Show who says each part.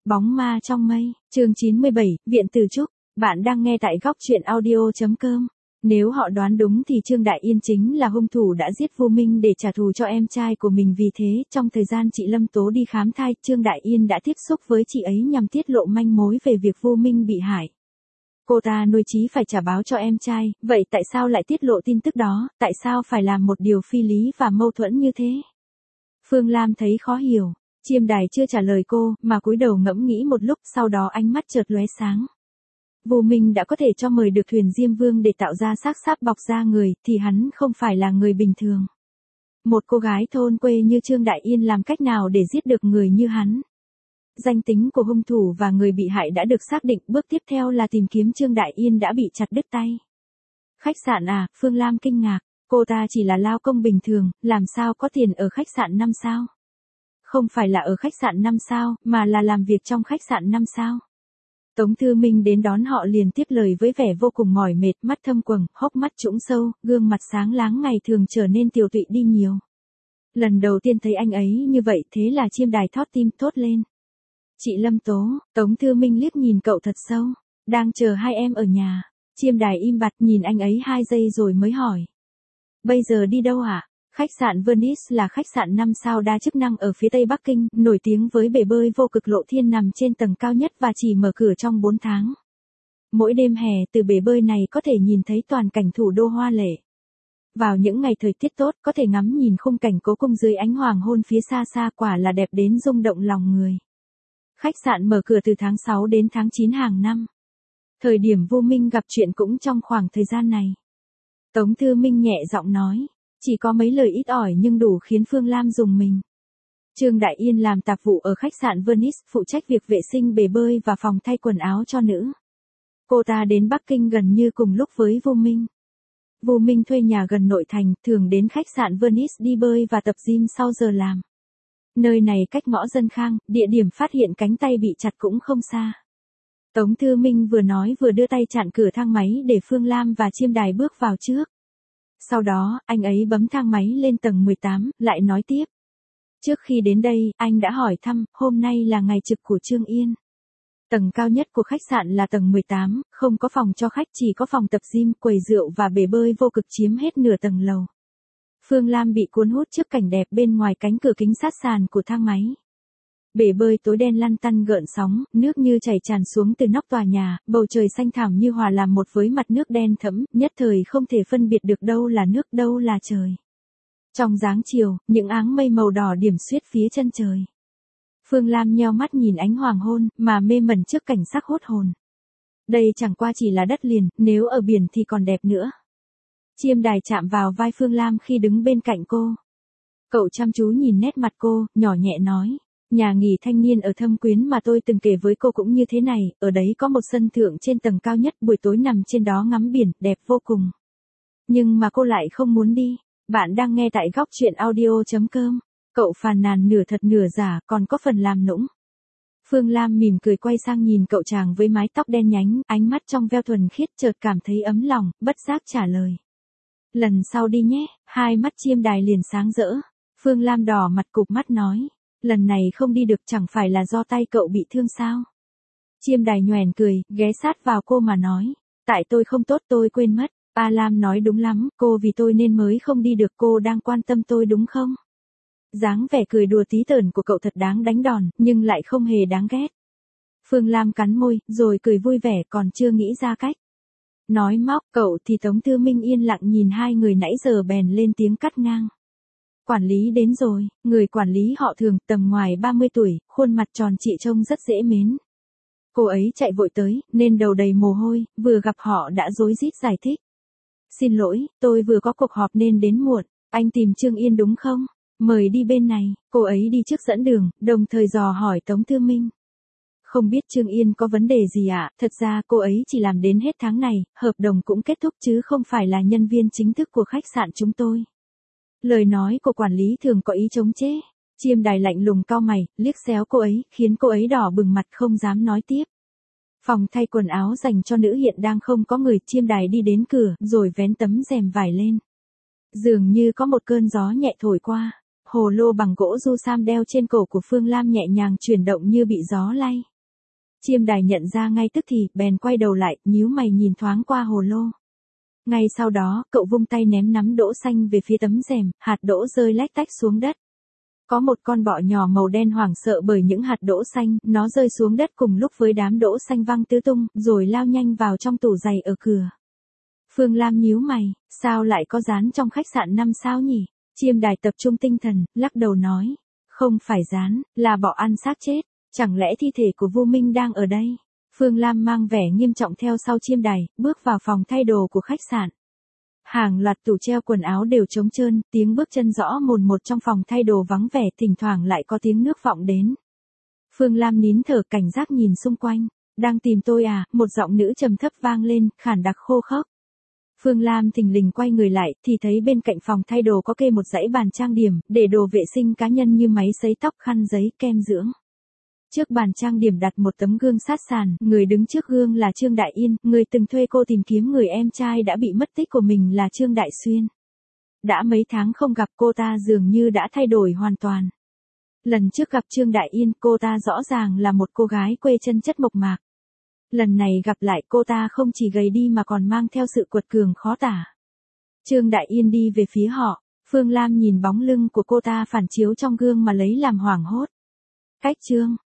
Speaker 1: Bóng ma trong mây, chương 97, Viện Tử Trúc, bạn đang nghe tại góc truyện audio.com. Nếu họ đoán đúng thì Trương Đại Yên chính là hung thủ đã giết Vô Minh để trả thù cho em trai của mình, vì thế, trong thời gian chị Lâm Tố đi khám thai, Trương Đại Yên đã tiếp xúc với chị ấy nhằm tiết lộ manh mối về việc Vô Minh bị hại. Cô ta nuôi chí phải trả báo cho em trai, vậy tại sao lại tiết lộ tin tức đó, tại sao phải làm một điều phi lý và mâu thuẫn như thế? Phương Lam thấy khó hiểu. Chiêm Đài chưa trả lời cô, mà cúi đầu ngẫm nghĩ một lúc, sau đó ánh mắt chợt lóe sáng. Vô Minh đã có thể cho mời được Huyền Diêm Vương để tạo ra xác sáp bọc da người, thì hắn không phải là người bình thường. Một cô gái thôn quê như Trương Đại Yên làm cách nào để giết được người như hắn? Danh tính của hung thủ và người bị hại đã được xác định, bước tiếp theo là tìm kiếm Trương Đại Yên đã bị chặt đứt tay. Khách sạn à? Phương Lam kinh ngạc, cô ta chỉ là lao công bình thường, làm sao có tiền ở khách sạn 5 sao? Không phải là ở khách sạn 5 sao, mà là làm việc trong khách sạn 5 sao. Tống Thư Minh đến đón họ liền tiếp lời với vẻ vô cùng mỏi mệt, mắt thâm quầng, hốc mắt trũng sâu, gương mặt sáng láng ngày thường trở nên tiều tụy đi nhiều. Lần đầu tiên thấy anh ấy như vậy, thế là Chiêm Đài thót tim thốt lên. Chị Lâm Tố, Tống Thư Minh liếc nhìn cậu thật sâu, đang chờ hai em ở nhà. Chiêm Đài im bặt nhìn anh ấy 2 giây rồi mới hỏi. Bây giờ đi đâu hả? Khách sạn Venice là khách sạn 5 sao đa chức năng ở phía tây Bắc Kinh, nổi tiếng với bể bơi vô cực lộ thiên nằm trên tầng cao nhất và chỉ mở cửa trong 4 tháng. Mỗi đêm hè từ bể bơi này có thể nhìn thấy toàn cảnh thủ đô hoa lệ. Vào những ngày thời tiết tốt có thể ngắm nhìn khung cảnh cố cung dưới ánh hoàng hôn phía xa xa, quả là đẹp đến rung động lòng người. Khách sạn mở cửa từ tháng 6 đến tháng 9 hàng năm. Thời điểm Vô Minh gặp chuyện cũng trong khoảng thời gian này. Tống Thư Minh nhẹ giọng nói. Chỉ có mấy lời ít ỏi nhưng đủ khiến Phương Lam rùng mình. Trương Đại Yên làm tạp vụ ở khách sạn Venice, phụ trách việc vệ sinh bể bơi và phòng thay quần áo cho nữ. Cô ta đến Bắc Kinh gần như cùng lúc với Vô Minh. Vô Minh thuê nhà gần nội thành, thường đến khách sạn Venice đi bơi và tập gym sau giờ làm. Nơi này cách ngõ Dân Khang, địa điểm phát hiện cánh tay bị chặt cũng không xa. Tống Thư Minh vừa nói vừa đưa tay chặn cửa thang máy để Phương Lam và Chiêm Đài bước vào trước. Sau đó, anh ấy bấm thang máy lên tầng 18, lại nói tiếp. Trước khi đến đây, anh đã hỏi thăm, hôm nay là ngày trực của Trương Yên. Tầng cao nhất của khách sạn là tầng 18, không có phòng cho khách, chỉ có phòng tập gym, quầy rượu và bể bơi vô cực chiếm hết nửa tầng lầu. Phương Lam bị cuốn hút trước cảnh đẹp bên ngoài cánh cửa kính sát sàn của thang máy. Bể bơi tối đen lăn tăn gợn sóng, nước như chảy tràn xuống từ nóc tòa nhà, bầu trời xanh thẳm như hòa làm một với mặt nước đen thẫm, nhất thời không thể phân biệt được đâu là nước đâu là trời. Trong dáng chiều, những áng mây màu đỏ điểm xuyết phía chân trời. Phương Lam nheo mắt nhìn ánh hoàng hôn, mà mê mẩn trước cảnh sắc hốt hồn. Đây chẳng qua chỉ là đất liền, nếu ở biển thì còn đẹp nữa. Chiêm Đài chạm vào vai Phương Lam khi đứng bên cạnh cô. Cậu chăm chú nhìn nét mặt cô, nhỏ nhẹ nói. Nhà nghỉ thanh niên ở Thâm Quyến mà tôi từng kể với cô cũng như thế này, ở đấy có một sân thượng trên tầng cao nhất, buổi tối nằm trên đó ngắm biển, đẹp vô cùng. Nhưng mà cô lại không muốn đi. Bạn đang nghe tại góc truyện audio.com. Cậu phàn nàn nửa thật nửa giả, còn có phần làm nũng. Phương Lam mỉm cười quay sang nhìn cậu chàng với mái tóc đen nhánh, ánh mắt trong veo thuần khiết, chợt cảm thấy ấm lòng, bất giác trả lời. Lần sau đi nhé. Hai mắt Chiêm Đài liền sáng rỡ. Phương Lam đỏ mặt cụp mắt nói. Lần này không đi được, chẳng phải là do tay cậu bị thương sao? Chiêm Đài nhoẻn cười, ghé sát vào cô mà nói. Tại tôi không tốt, tôi quên mất. A Lam nói đúng lắm, cô vì tôi nên mới không đi được, cô đang quan tâm tôi đúng không? Dáng vẻ cười đùa tí tởn của cậu thật đáng đánh đòn, nhưng lại không hề đáng ghét. Phương Lam cắn môi, rồi cười vui vẻ, còn chưa nghĩ ra cách. Nói móc cậu thì Tống Thư Minh yên lặng nhìn hai người nãy giờ bèn lên tiếng cắt ngang. Quản lý đến rồi, người quản lý họ Thường, tầm ngoài 30 tuổi, khuôn mặt tròn trịa trông rất dễ mến. Cô ấy chạy vội tới, nên đầu đầy mồ hôi, vừa gặp họ đã rối rít giải thích. Xin lỗi, tôi vừa có cuộc họp nên đến muộn, anh tìm Trương Yên đúng không? Mời đi bên này, cô ấy đi trước dẫn đường, đồng thời dò hỏi Tống Thư Minh. Không biết Trương Yên có vấn đề gì ạ? Thật ra cô ấy chỉ làm đến hết tháng này, hợp đồng cũng kết thúc chứ không phải là nhân viên chính thức của khách sạn chúng tôi. Lời nói của quản lý Thường có ý chống chế. Chiêm Đài lạnh lùng cau mày, liếc xéo cô ấy, khiến cô ấy đỏ bừng mặt không dám nói tiếp. Phòng thay quần áo dành cho nữ hiện đang không có người, Chiêm Đài đi đến cửa, rồi vén tấm rèm vải lên. Dường như có một cơn gió nhẹ thổi qua, hồ lô bằng gỗ du sam đeo trên cổ của Phương Lam nhẹ nhàng chuyển động như bị gió lay. Chiêm Đài nhận ra ngay tức thì, bèn quay đầu lại, nhíu mày nhìn thoáng qua hồ lô. Ngay sau đó, cậu vung tay ném nắm đỗ xanh về phía tấm rèm, hạt đỗ rơi lách tách xuống đất. Có một con bọ nhỏ màu đen hoảng sợ bởi những hạt đỗ xanh, nó rơi xuống đất cùng lúc với đám đỗ xanh văng tứ tung, rồi lao nhanh vào trong tủ giày ở cửa. Phương Lam nhíu mày, sao lại có gián trong khách sạn 5 sao nhỉ? Chiêm Đài tập trung tinh thần, lắc đầu nói. Không phải gián, là bọ ăn xác chết. Chẳng lẽ thi thể của Vô Minh đang ở đây? Phương Lam mang vẻ nghiêm trọng theo sau Chiêm Đài, bước vào phòng thay đồ của khách sạn. Hàng loạt tủ treo quần áo đều trống trơn, tiếng bước chân rõ mồn một trong phòng thay đồ vắng vẻ, thỉnh thoảng lại có tiếng nước vọng đến. Phương Lam nín thở cảnh giác nhìn xung quanh. Đang tìm tôi à? Một giọng nữ trầm thấp vang lên, khản đặc khô khốc. Phương Lam thình lình quay người lại, thì thấy bên cạnh phòng thay đồ có kê một dãy bàn trang điểm, để đồ vệ sinh cá nhân như máy sấy tóc, khăn giấy, kem dưỡng. Trước bàn trang điểm đặt một tấm gương sát sàn, người đứng trước gương là Trương Đại Yên, người từng thuê cô tìm kiếm người em trai đã bị mất tích của mình là Trương Đại Xuyên. Đã mấy tháng không gặp, cô ta dường như đã thay đổi hoàn toàn. Lần trước gặp Trương Đại Yên, cô ta rõ ràng là một cô gái quê chân chất mộc mạc. Lần này gặp lại, cô ta không chỉ gầy đi mà còn mang theo sự quật cường khó tả. Trương Đại Yên đi về phía họ, Phương Lam nhìn bóng lưng của cô ta phản chiếu trong gương mà lấy làm hoảng hốt. Cách Trương